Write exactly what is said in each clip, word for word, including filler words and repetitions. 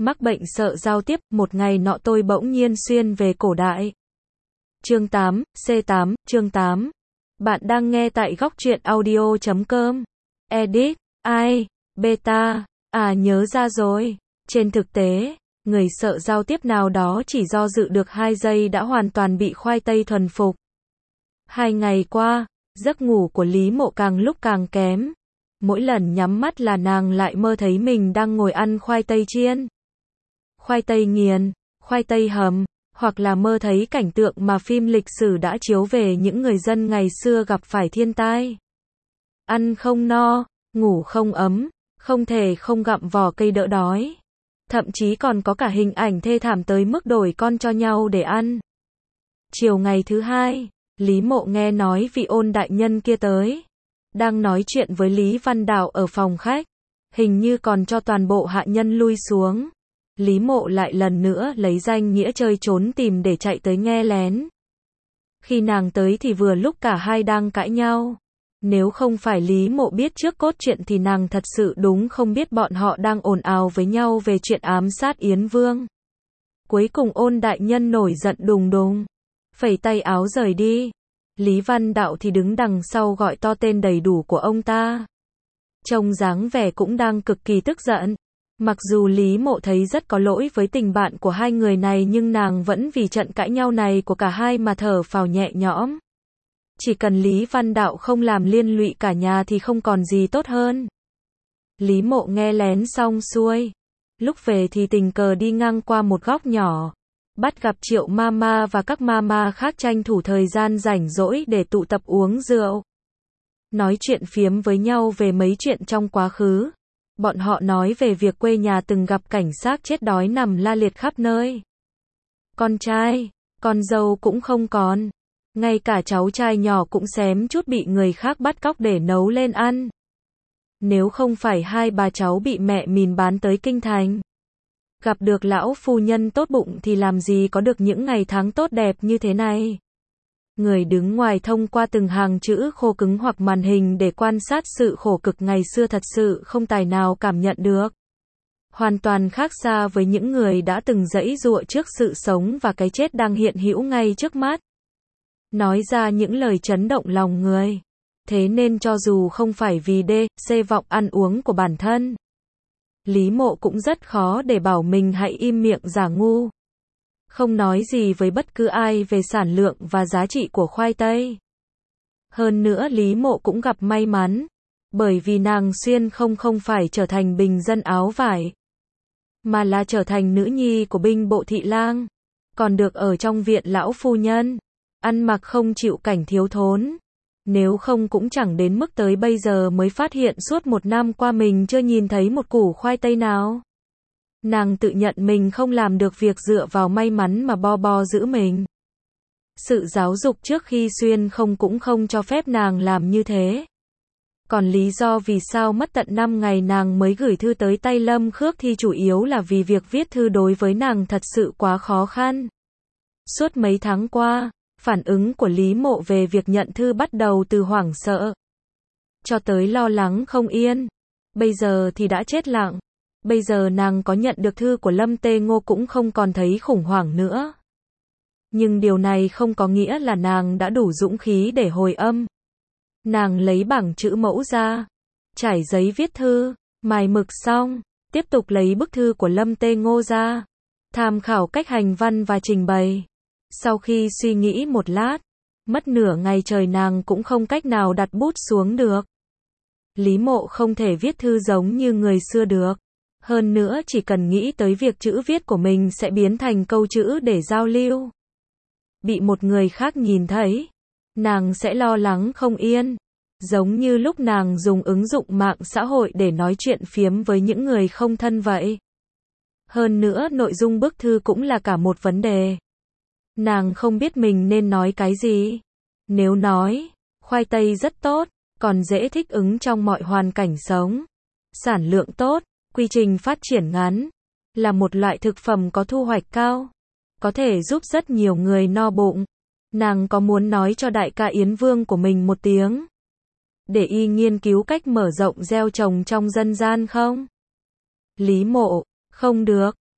Mắc bệnh sợ giao tiếp, một ngày nọ tôi bỗng nhiên xuyên về cổ đại. Chương tám, C tám, chương tám. Bạn đang nghe tại góc truyện audio chấm com. Edit, ai, beta, à nhớ ra rồi. Trên thực tế, người sợ giao tiếp nào đó chỉ do dự được hai giây đã hoàn toàn bị khoai tây thuần phục. Hai ngày qua, giấc ngủ của Lý Mộ càng lúc càng kém. Mỗi lần nhắm mắt là nàng lại mơ thấy mình đang ngồi ăn khoai tây chiên, khoai tây nghiền, khoai tây hầm, hoặc là mơ thấy cảnh tượng mà phim lịch sử đã chiếu về những người dân ngày xưa gặp phải thiên tai. Ăn không no, ngủ không ấm, không thể không gặm vỏ cây đỡ đói. Thậm chí còn có cả hình ảnh thê thảm tới mức đổi con cho nhau để ăn. Chiều ngày thứ hai, Lý Mộ nghe nói vị Ôn đại nhân kia tới. Đang nói chuyện với Lý Văn Đạo ở phòng khách. Hình như còn cho toàn bộ hạ nhân lui xuống. Lý Mộ lại lần nữa lấy danh nghĩa chơi trốn tìm để chạy tới nghe lén. Khi nàng tới thì vừa lúc cả hai đang cãi nhau. Nếu không phải Lý Mộ biết trước cốt truyện thì nàng thật sự đúng không biết bọn họ đang ồn ào với nhau về chuyện ám sát Yến Vương. Cuối cùng Ôn đại nhân nổi giận đùng đùng, phẩy tay áo rời đi. Lý Văn Đạo thì đứng đằng sau gọi to tên đầy đủ của ông ta. Trông dáng vẻ cũng đang cực kỳ tức giận. Mặc dù Lý Mộ thấy rất có lỗi với tình bạn của hai người này nhưng nàng vẫn vì trận cãi nhau này của cả hai mà thở phào nhẹ nhõm. Chỉ cần Lý Văn Đạo không làm liên lụy cả nhà thì không còn gì tốt hơn. Lý Mộ nghe lén xong xuôi. Lúc về thì tình cờ đi ngang qua một góc nhỏ. Bắt gặp Triệu Mama và các mama khác tranh thủ thời gian rảnh rỗi để tụ tập uống rượu. Nói chuyện phiếm với nhau về mấy chuyện trong quá khứ. Bọn họ nói về việc quê nhà từng gặp cảnh xác chết đói nằm la liệt khắp nơi. Con trai, con dâu cũng không còn. Ngay cả cháu trai nhỏ cũng xém chút bị người khác bắt cóc để nấu lên ăn. Nếu không phải hai bà cháu bị mẹ mìn bán tới kinh thành. Gặp được lão phu nhân tốt bụng thì làm gì có được những ngày tháng tốt đẹp như thế này. Người đứng ngoài thông qua từng hàng chữ khô cứng hoặc màn hình để quan sát sự khổ cực ngày xưa thật sự không tài nào cảm nhận được. Hoàn toàn khác xa với những người đã từng giãy giụa trước sự sống và cái chết đang hiện hữu ngay trước mắt. Nói ra những lời chấn động lòng người. Thế nên cho dù không phải vì đê, xê vọng ăn uống của bản thân, Lý Mộ cũng rất khó để bảo mình hãy im miệng giả ngu. Không nói gì với bất cứ ai về sản lượng và giá trị của khoai tây. Hơn nữa Lý Mộ cũng gặp may mắn. Bởi vì nàng xuyên không không phải trở thành bình dân áo vải. Mà là trở thành nữ nhi của binh bộ thị lang. Còn được ở trong viện lão phu nhân. Ăn mặc không chịu cảnh thiếu thốn. Nếu không cũng chẳng đến mức tới bây giờ mới phát hiện suốt một năm qua mình chưa nhìn thấy một củ khoai tây nào. Nàng tự nhận mình không làm được việc dựa vào may mắn mà bo bo giữ mình. Sự giáo dục trước khi xuyên không cũng không cho phép nàng làm như thế. Còn lý do vì sao mất tận năm ngày nàng mới gửi thư tới tay Lâm Khước thì chủ yếu là vì việc viết thư đối với nàng thật sự quá khó khăn. Suốt mấy tháng qua, phản ứng của Lý Mộ về việc nhận thư bắt đầu từ hoảng sợ cho tới lo lắng không yên. Bây giờ thì đã chết lặng. Bây giờ nàng có nhận được thư của Lâm Tê Ngô cũng không còn thấy khủng hoảng nữa. Nhưng điều này không có nghĩa là nàng đã đủ dũng khí để hồi âm. Nàng lấy bảng chữ mẫu ra, trải giấy viết thư, mài mực xong, tiếp tục lấy bức thư của Lâm Tê Ngô ra, tham khảo cách hành văn và trình bày. Sau khi suy nghĩ một lát, mất nửa ngày trời nàng cũng không cách nào đặt bút xuống được. Lý Mộ không thể viết thư giống như người xưa được. Hơn nữa chỉ cần nghĩ tới việc chữ viết của mình sẽ biến thành câu chữ để giao lưu. Bị một người khác nhìn thấy, nàng sẽ lo lắng không yên. Giống như lúc nàng dùng ứng dụng mạng xã hội để nói chuyện phiếm với những người không thân vậy. Hơn nữa nội dung bức thư cũng là cả một vấn đề. Nàng không biết mình nên nói cái gì. Nếu nói, khoai tây rất tốt, còn dễ thích ứng trong mọi hoàn cảnh sống. Sản lượng tốt, quy trình phát triển ngắn, là một loại thực phẩm có thu hoạch cao, có thể giúp rất nhiều người no bụng. Nàng có muốn nói cho đại ca Yến Vương của mình một tiếng, để y nghiên cứu cách mở rộng gieo trồng trong dân gian không? Lý Mộ, không được,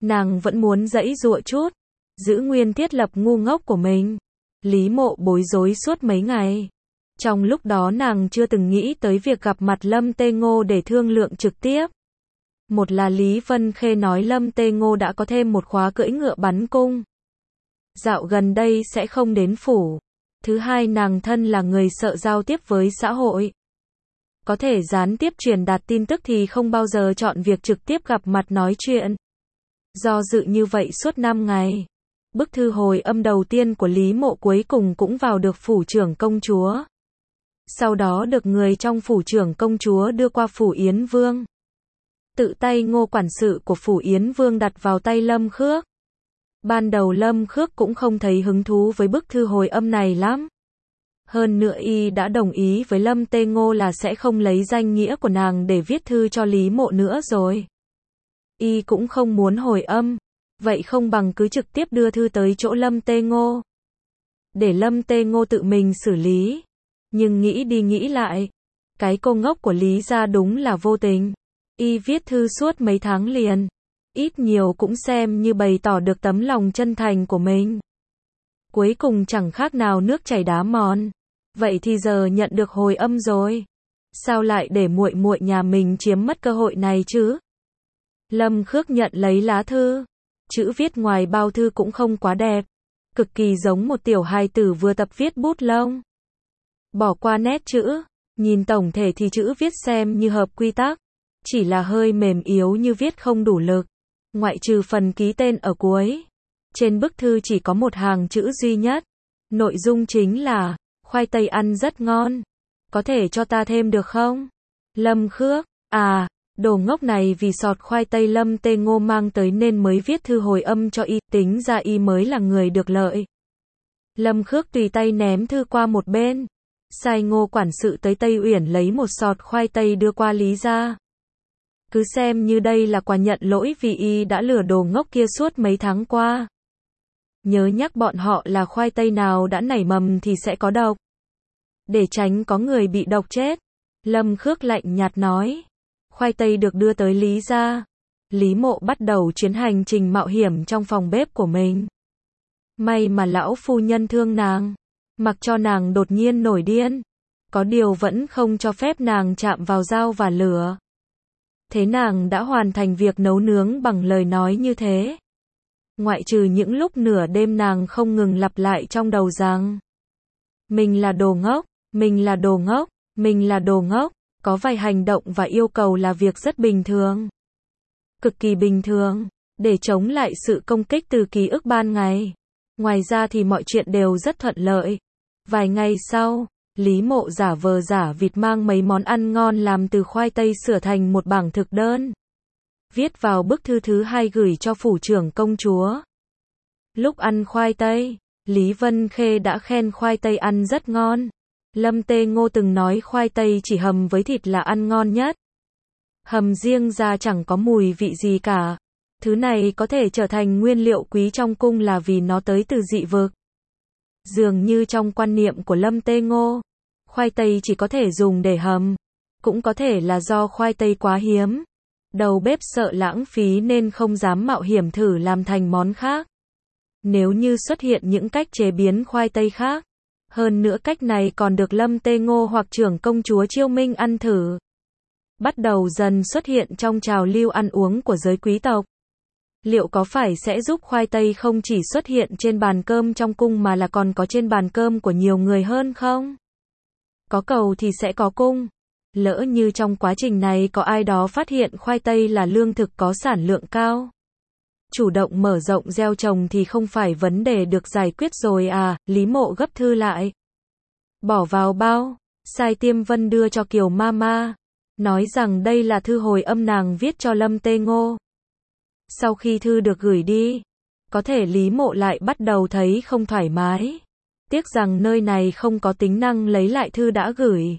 Nàng vẫn muốn giãy giụa chút, giữ nguyên thiết lập ngu ngốc của mình. Lý Mộ bối rối suốt mấy ngày. Trong lúc đó nàng chưa từng nghĩ tới việc gặp mặt Lâm Tê Ngô để thương lượng trực tiếp. Một là Lý Vân Khê nói Lâm Tê Ngô đã có thêm một khóa cưỡi ngựa bắn cung. Dạo gần đây sẽ không đến phủ. Thứ hai, nàng thân là người sợ giao tiếp với xã hội. Có thể gián tiếp truyền đạt tin tức thì không bao giờ chọn việc trực tiếp gặp mặt nói chuyện. Do dự như vậy suốt năm ngày. Bức thư hồi âm đầu tiên của Lý Mộ cuối cùng cũng vào được phủ trưởng công chúa. Sau đó được người trong phủ trưởng công chúa đưa qua phủ Yến Vương. Tự tay Ngô quản sự của phủ Yến Vương đặt vào tay Lâm Khước. Ban đầu Lâm Khước cũng không thấy hứng thú với bức thư hồi âm này lắm. Hơn nữa y đã đồng ý với Lâm Tê Ngô là sẽ không lấy danh nghĩa của nàng để viết thư cho Lý Mộ nữa rồi. Y cũng không muốn hồi âm. Vậy không bằng cứ trực tiếp đưa thư tới chỗ Lâm Tê Ngô. Để Lâm Tê Ngô tự mình xử lý. Nhưng nghĩ đi nghĩ lại. Cái cô ngốc của Lý gia đúng là vô tình. Y viết thư suốt mấy tháng liền. Ít nhiều cũng xem như bày tỏ được tấm lòng chân thành của mình. Cuối cùng chẳng khác nào nước chảy đá mòn. Vậy thì giờ nhận được hồi âm rồi. Sao lại để muội muội nhà mình chiếm mất cơ hội này chứ? Lâm Khước nhận lấy lá thư. Chữ viết ngoài bao thư cũng không quá đẹp. Cực kỳ giống một tiểu hài tử vừa tập viết bút lông. Bỏ qua nét chữ. Nhìn tổng thể thì chữ viết xem như hợp quy tắc. Chỉ là hơi mềm yếu như viết không đủ lực. Ngoại trừ phần ký tên ở cuối. Trên bức thư chỉ có một hàng chữ duy nhất. Nội dung chính là, khoai tây ăn rất ngon. Có thể cho ta thêm được không? Lâm Khước, à, đồ ngốc này vì sọt khoai tây Lâm Tê Ngô mang tới nên mới viết thư hồi âm cho y, tính ra y mới là người được lợi. Lâm Khước tùy tay ném thư qua một bên. Sai Ngô quản sự tới Tây Uyển lấy một sọt khoai tây đưa qua Lý gia. Cứ xem như đây là quà nhận lỗi vì y đã lừa đồ ngốc kia suốt mấy tháng qua. Nhớ nhắc bọn họ là khoai tây nào đã nảy mầm thì sẽ có độc. Để tránh có người bị độc chết. Lâm Khước lạnh nhạt nói. Khoai tây được đưa tới Lý gia. Lý Mộ bắt đầu chuyến hành trình mạo hiểm trong phòng bếp của mình. May mà lão phu nhân thương nàng. Mặc cho nàng đột nhiên nổi điên. Có điều vẫn không cho phép nàng chạm vào dao và lửa. Thế nàng đã hoàn thành việc nấu nướng bằng lời nói như thế. Ngoại trừ những lúc nửa đêm nàng không ngừng lặp lại trong đầu rằng mình là đồ ngốc, mình là đồ ngốc, mình là đồ ngốc. Có vài hành động và yêu cầu là việc rất bình thường. Cực kỳ bình thường, để chống lại sự công kích từ ký ức ban ngày. Ngoài ra thì mọi chuyện đều rất thuận lợi. Vài ngày sau, Lý Mộ giả vờ giả vịt mang mấy món ăn ngon làm từ khoai tây sửa thành một bảng thực đơn. Viết vào bức thư thứ hai gửi cho phủ trưởng công chúa. Lúc ăn khoai tây, Lý Vân Khê đã khen khoai tây ăn rất ngon. Lâm Tê Ngô từng nói khoai tây chỉ hầm với thịt là ăn ngon nhất. Hầm riêng ra chẳng có mùi vị gì cả. Thứ này có thể trở thành nguyên liệu quý trong cung là vì nó tới từ dị vực. Dường như trong quan niệm của Lâm Tê Ngô, khoai tây chỉ có thể dùng để hầm. Cũng có thể là do khoai tây quá hiếm. Đầu bếp sợ lãng phí nên không dám mạo hiểm thử làm thành món khác. Nếu như xuất hiện những cách chế biến khoai tây khác, hơn nữa cách này còn được Lâm Tê Ngô hoặc trưởng công chúa Chiêu Minh ăn thử. Bắt đầu dần xuất hiện trong trào lưu ăn uống của giới quý tộc. Liệu có phải sẽ giúp khoai tây không chỉ xuất hiện trên bàn cơm trong cung mà là còn có trên bàn cơm của nhiều người hơn không? Có cầu thì sẽ có cung. Lỡ như trong quá trình này có ai đó phát hiện khoai tây là lương thực có sản lượng cao. Chủ động mở rộng gieo trồng thì không phải vấn đề được giải quyết rồi à, Lý Mộ gấp thư lại. Bỏ vào bao, sai Tiêm Vân đưa cho Kiều Mama. Nói rằng đây là thư hồi âm nàng viết cho Lâm Tê Ngô. Sau khi thư được gửi đi, có thể Lý Mộ lại bắt đầu thấy không thoải mái. Tiếc rằng nơi này không có tính năng lấy lại thư đã gửi.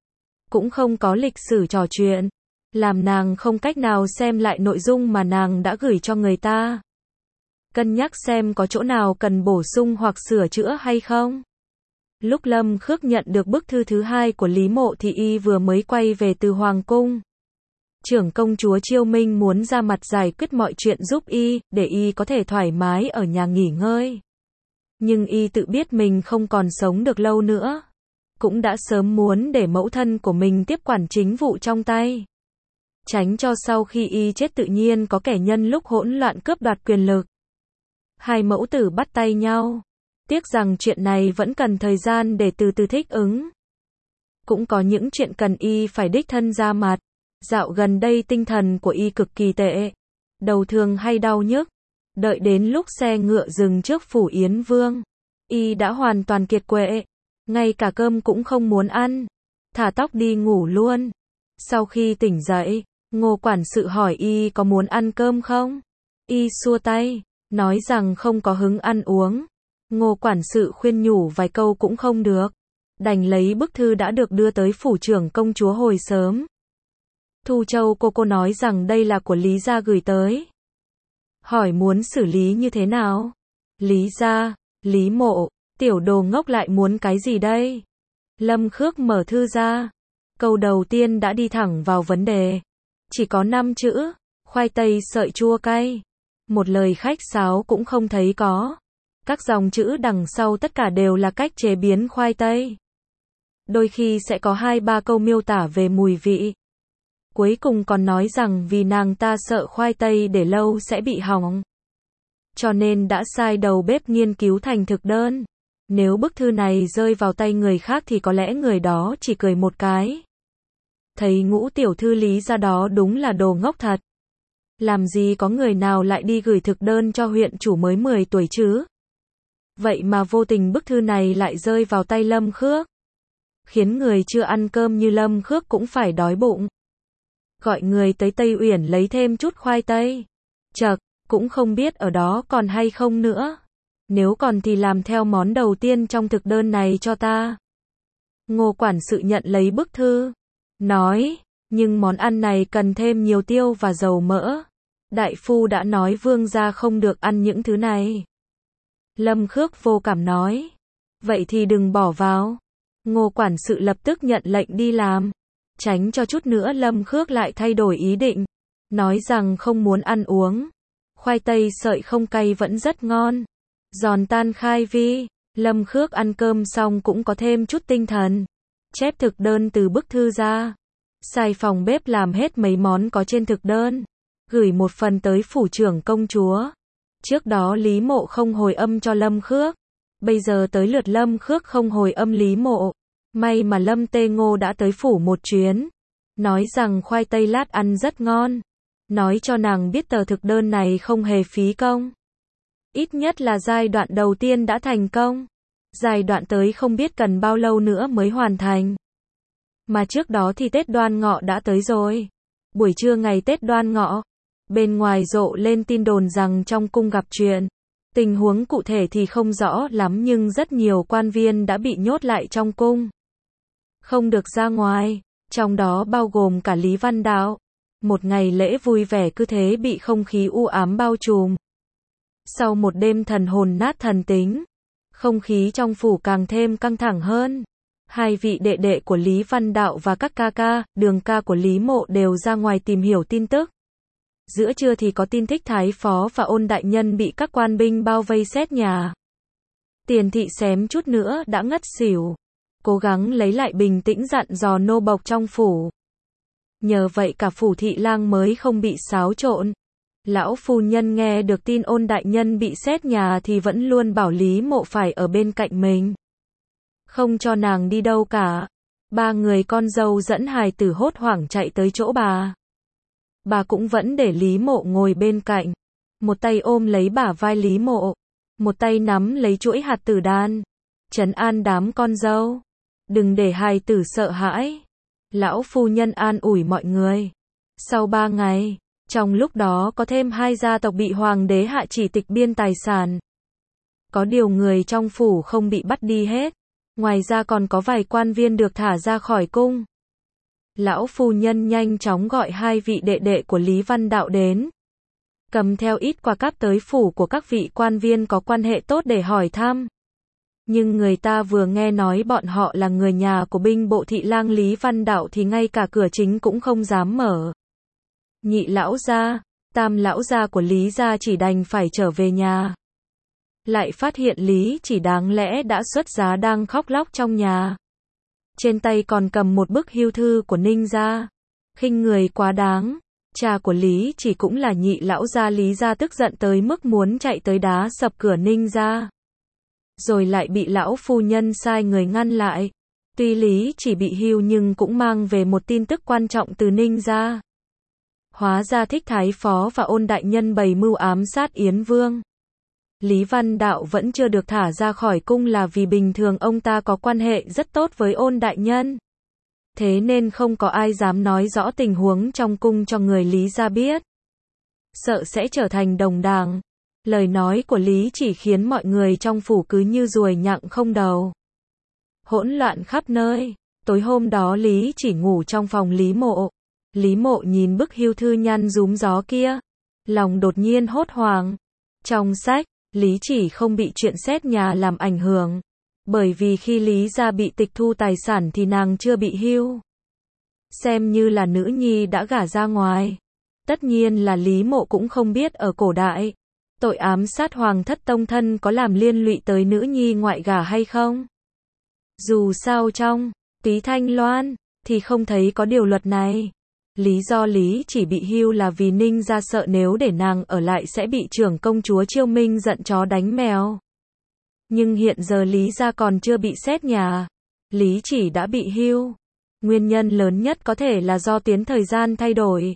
Cũng không có lịch sử trò chuyện. Làm nàng không cách nào xem lại nội dung mà nàng đã gửi cho người ta. Cân nhắc xem có chỗ nào cần bổ sung hoặc sửa chữa hay không. Lúc Lâm Khước nhận được bức thư thứ hai của Lý Mộ thì y vừa mới quay về từ Hoàng Cung. Trưởng công chúa Chiêu Minh muốn ra mặt giải quyết mọi chuyện giúp y, để y có thể thoải mái ở nhà nghỉ ngơi. Nhưng y tự biết mình không còn sống được lâu nữa. Cũng đã sớm muốn để mẫu thân của mình tiếp quản chính vụ trong tay. Tránh cho sau khi y chết tự nhiên có kẻ nhân lúc hỗn loạn cướp đoạt quyền lực. Hai mẫu tử bắt tay nhau. Tiếc rằng chuyện này vẫn cần thời gian để từ từ thích ứng. Cũng có những chuyện cần y phải đích thân ra mặt. Dạo gần đây tinh thần của y cực kỳ tệ. Đầu thường hay đau nhức. Đợi đến lúc xe ngựa dừng trước phủ Yến Vương. Y đã hoàn toàn kiệt quệ. Ngay cả cơm cũng không muốn ăn. Thả tóc đi ngủ luôn. Sau khi tỉnh dậy, Ngô quản sự hỏi y có muốn ăn cơm không? Y xua tay, nói rằng không có hứng ăn uống. Ngô quản sự khuyên nhủ vài câu cũng không được. Đành lấy bức thư đã được đưa tới phủ trưởng công chúa hồi sớm. Thu Châu cô cô nói rằng đây là của Lý gia gửi tới. Hỏi muốn xử lý như thế nào? Lý gia, Lý Mộ, tiểu đồ ngốc lại muốn cái gì đây? Lâm Khước mở thư ra. Câu đầu tiên đã đi thẳng vào vấn đề. Chỉ có năm chữ, khoai tây sợi chua cay. Một lời khách sáo cũng không thấy có. Các dòng chữ đằng sau tất cả đều là cách chế biến khoai tây. Đôi khi sẽ có hai ba câu miêu tả về mùi vị. Cuối cùng còn nói rằng vì nàng ta sợ khoai tây để lâu sẽ bị hỏng. Cho nên đã sai đầu bếp nghiên cứu thành thực đơn. Nếu bức thư này rơi vào tay người khác thì có lẽ người đó chỉ cười một cái. Thấy Ngũ tiểu thư Lý gia đó đúng là đồ ngốc thật. Làm gì có người nào lại đi gửi thực đơn cho huyện chủ mới mười tuổi chứ? Vậy mà vô tình bức thư này lại rơi vào tay Lâm Khước. Khiến người chưa ăn cơm như Lâm Khước cũng phải đói bụng. Gọi người tới Tây Uyển lấy thêm chút khoai tây. Chậc, cũng không biết ở đó còn hay không nữa. Nếu còn thì làm theo món đầu tiên trong thực đơn này cho ta. Ngô quản sự nhận lấy bức thư. Nói, nhưng món ăn này cần thêm nhiều tiêu và dầu mỡ. Đại phu đã nói vương gia không được ăn những thứ này. Lâm Khước vô cảm nói. Vậy thì đừng bỏ vào. Ngô quản sự lập tức nhận lệnh đi làm. Tránh cho chút nữa Lâm Khước lại thay đổi ý định. Nói rằng không muốn ăn uống. Khoai tây sợi không cay vẫn rất ngon. Giòn tan khai vi. Lâm Khước ăn cơm xong cũng có thêm chút tinh thần. Chép thực đơn từ bức thư ra. Sai phòng bếp làm hết mấy món có trên thực đơn. Gửi một phần tới phủ trưởng công chúa. Trước đó Lý Mộ không hồi âm cho Lâm Khước. Bây giờ tới lượt Lâm Khước không hồi âm Lý Mộ. May mà Lâm Tê Ngô đã tới phủ một chuyến. Nói rằng khoai tây lát ăn rất ngon. Nói cho nàng biết tờ thực đơn này không hề phí công. Ít nhất là giai đoạn đầu tiên đã thành công. Giai đoạn tới không biết cần bao lâu nữa mới hoàn thành. Mà trước đó thì Tết Đoan Ngọ đã tới rồi. Buổi trưa ngày Tết Đoan Ngọ, bên ngoài rộ lên tin đồn rằng trong cung gặp chuyện. Tình huống cụ thể thì không rõ lắm nhưng rất nhiều quan viên đã bị nhốt lại trong cung. Không được ra ngoài, trong đó bao gồm cả Lý Văn Đạo. Một ngày lễ vui vẻ cứ thế bị không khí u ám bao trùm. Sau một đêm thần hồn nát thần tính, không khí trong phủ càng thêm căng thẳng hơn. Hai vị đệ đệ của Lý Văn Đạo và các ca ca, đường ca của Lý Mộ đều ra ngoài tìm hiểu tin tức. Giữa trưa thì có tin Thích Thái Phó và Ôn Đại Nhân bị các quan binh bao vây xét nhà. Tiền thị xém chút nữa đã ngất xỉu. Cố gắng lấy lại bình tĩnh dặn dò nô bộc trong phủ. Nhờ vậy cả phủ thị lang mới không bị xáo trộn. Lão phu nhân nghe được tin Ôn Đại Nhân bị xét nhà thì vẫn luôn bảo Lý Mộ phải ở bên cạnh mình. Không cho nàng đi đâu cả. Ba người con dâu dẫn hài tử hốt hoảng chạy tới chỗ bà. Bà cũng vẫn để Lý Mộ ngồi bên cạnh. Một tay ôm lấy bả vai Lý Mộ. Một tay nắm lấy chuỗi hạt tử đan. Trấn an đám con dâu. Đừng để hài tử sợ hãi. Lão phu nhân an ủi mọi người. Sau ba ngày, trong lúc đó có thêm hai gia tộc bị hoàng đế hạ chỉ tịch biên tài sản. Có điều người trong phủ không bị bắt đi hết. Ngoài ra còn có vài quan viên được thả ra khỏi cung. Lão phu nhân nhanh chóng gọi hai vị đệ đệ của Lý Văn Đạo đến. Cầm theo ít quà cáp tới phủ của các vị quan viên có quan hệ tốt để hỏi thăm. Nhưng người ta vừa nghe nói bọn họ là người nhà của binh bộ thị lang Lý Văn Đạo thì ngay cả cửa chính cũng không dám mở. Nhị lão gia, tam lão gia của Lý gia chỉ đành phải trở về nhà. Lại phát hiện Lý Chỉ đáng lẽ đã xuất giá đang khóc lóc trong nhà. Trên tay còn cầm một bức hưu thư của Ninh gia. Khinh người quá đáng. Cha của Lý Chỉ cũng là nhị lão gia Lý gia, tức giận tới mức muốn chạy tới đá sập cửa Ninh gia. Rồi lại bị lão phu nhân sai người ngăn lại. Tuy Lý Chỉ bị hưu nhưng cũng mang về một tin tức quan trọng từ Ninh gia. Hóa ra Thích Thái Phó và Ôn đại nhân bày mưu ám sát Yến Vương. Lý Văn Đạo vẫn chưa được thả ra khỏi cung là vì bình thường ông ta có quan hệ rất tốt với Ôn đại nhân. Thế nên không có ai dám nói rõ tình huống trong cung cho người Lý gia biết. Sợ sẽ trở thành đồng đảng. Lời nói của Lý Chỉ khiến mọi người trong phủ cứ như ruồi nhặng không đầu. Hỗn loạn khắp nơi. Tối hôm đó Lý Chỉ ngủ trong phòng Lý Mộ. Lý Mộ nhìn bức hưu thư nhăn rúm gió kia. Lòng đột nhiên hốt hoảng. Trong sách, Lý Chỉ không bị chuyện xét nhà làm ảnh hưởng. Bởi vì khi Lý gia bị tịch thu tài sản thì nàng chưa bị hưu. Xem như là nữ nhi đã gả ra ngoài. Tất nhiên là Lý Mộ cũng không biết ở cổ đại. Tội ám sát hoàng thất tông thân có làm liên lụy tới nữ nhi ngoại gả hay không? Dù sao trong Túy Thanh Loan thì không thấy có điều luật này. Lý do Lý Chỉ bị hưu là vì Ninh gia sợ nếu để nàng ở lại sẽ bị trưởng công chúa Chiêu Minh giận chó đánh mèo. Nhưng hiện giờ Lý gia còn chưa bị xét nhà. Lý Chỉ đã bị hưu. Nguyên nhân lớn nhất có thể là do tiến thời gian thay đổi.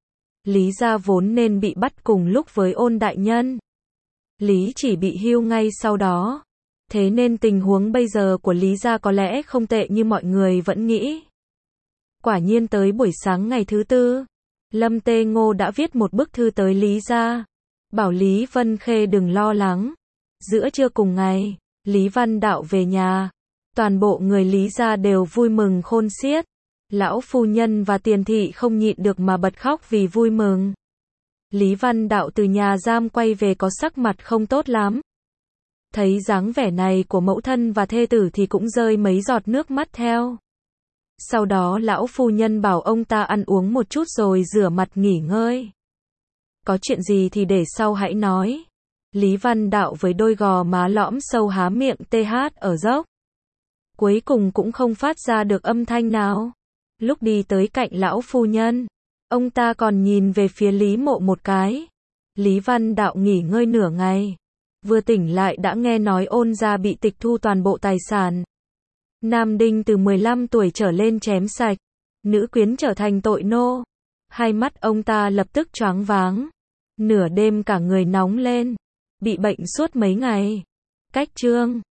Lý gia vốn nên bị bắt cùng lúc với Ôn đại nhân. Lý Chỉ bị hưu ngay sau đó. Thế nên tình huống bây giờ của Lý gia có lẽ không tệ như mọi người vẫn nghĩ. Quả nhiên tới buổi sáng ngày thứ tư, Lâm Tê Ngô đã viết một bức thư tới Lý gia, bảo Lý Vân Khê đừng lo lắng. Giữa trưa cùng ngày, Lý Văn Đạo về nhà, toàn bộ người Lý gia đều vui mừng khôn xiết. Lão phu nhân và Tiền thị không nhịn được mà bật khóc vì vui mừng. Lý Văn Đạo từ nhà giam quay về có sắc mặt không tốt lắm. Thấy dáng vẻ này của mẫu thân và thê tử thì cũng rơi mấy giọt nước mắt theo. Sau đó lão phu nhân bảo ông ta ăn uống một chút rồi rửa mặt nghỉ ngơi. Có chuyện gì thì để sau hãy nói. Lý Văn Đạo với đôi gò má lõm sâu há miệng tê hát ở dốc. Cuối cùng cũng không phát ra được âm thanh nào. Lúc đi tới cạnh lão phu nhân, ông ta còn nhìn về phía Lý Mộ một cái. Lý Văn Đạo nghỉ ngơi nửa ngày. Vừa tỉnh lại đã nghe nói Ôn gia bị tịch thu toàn bộ tài sản. Nam đinh từ mười lăm tuổi trở lên chém sạch. Nữ quyến trở thành tội nô. Hai mắt ông ta lập tức choáng váng. Nửa đêm cả người nóng lên. Bị bệnh suốt mấy ngày. Cách chương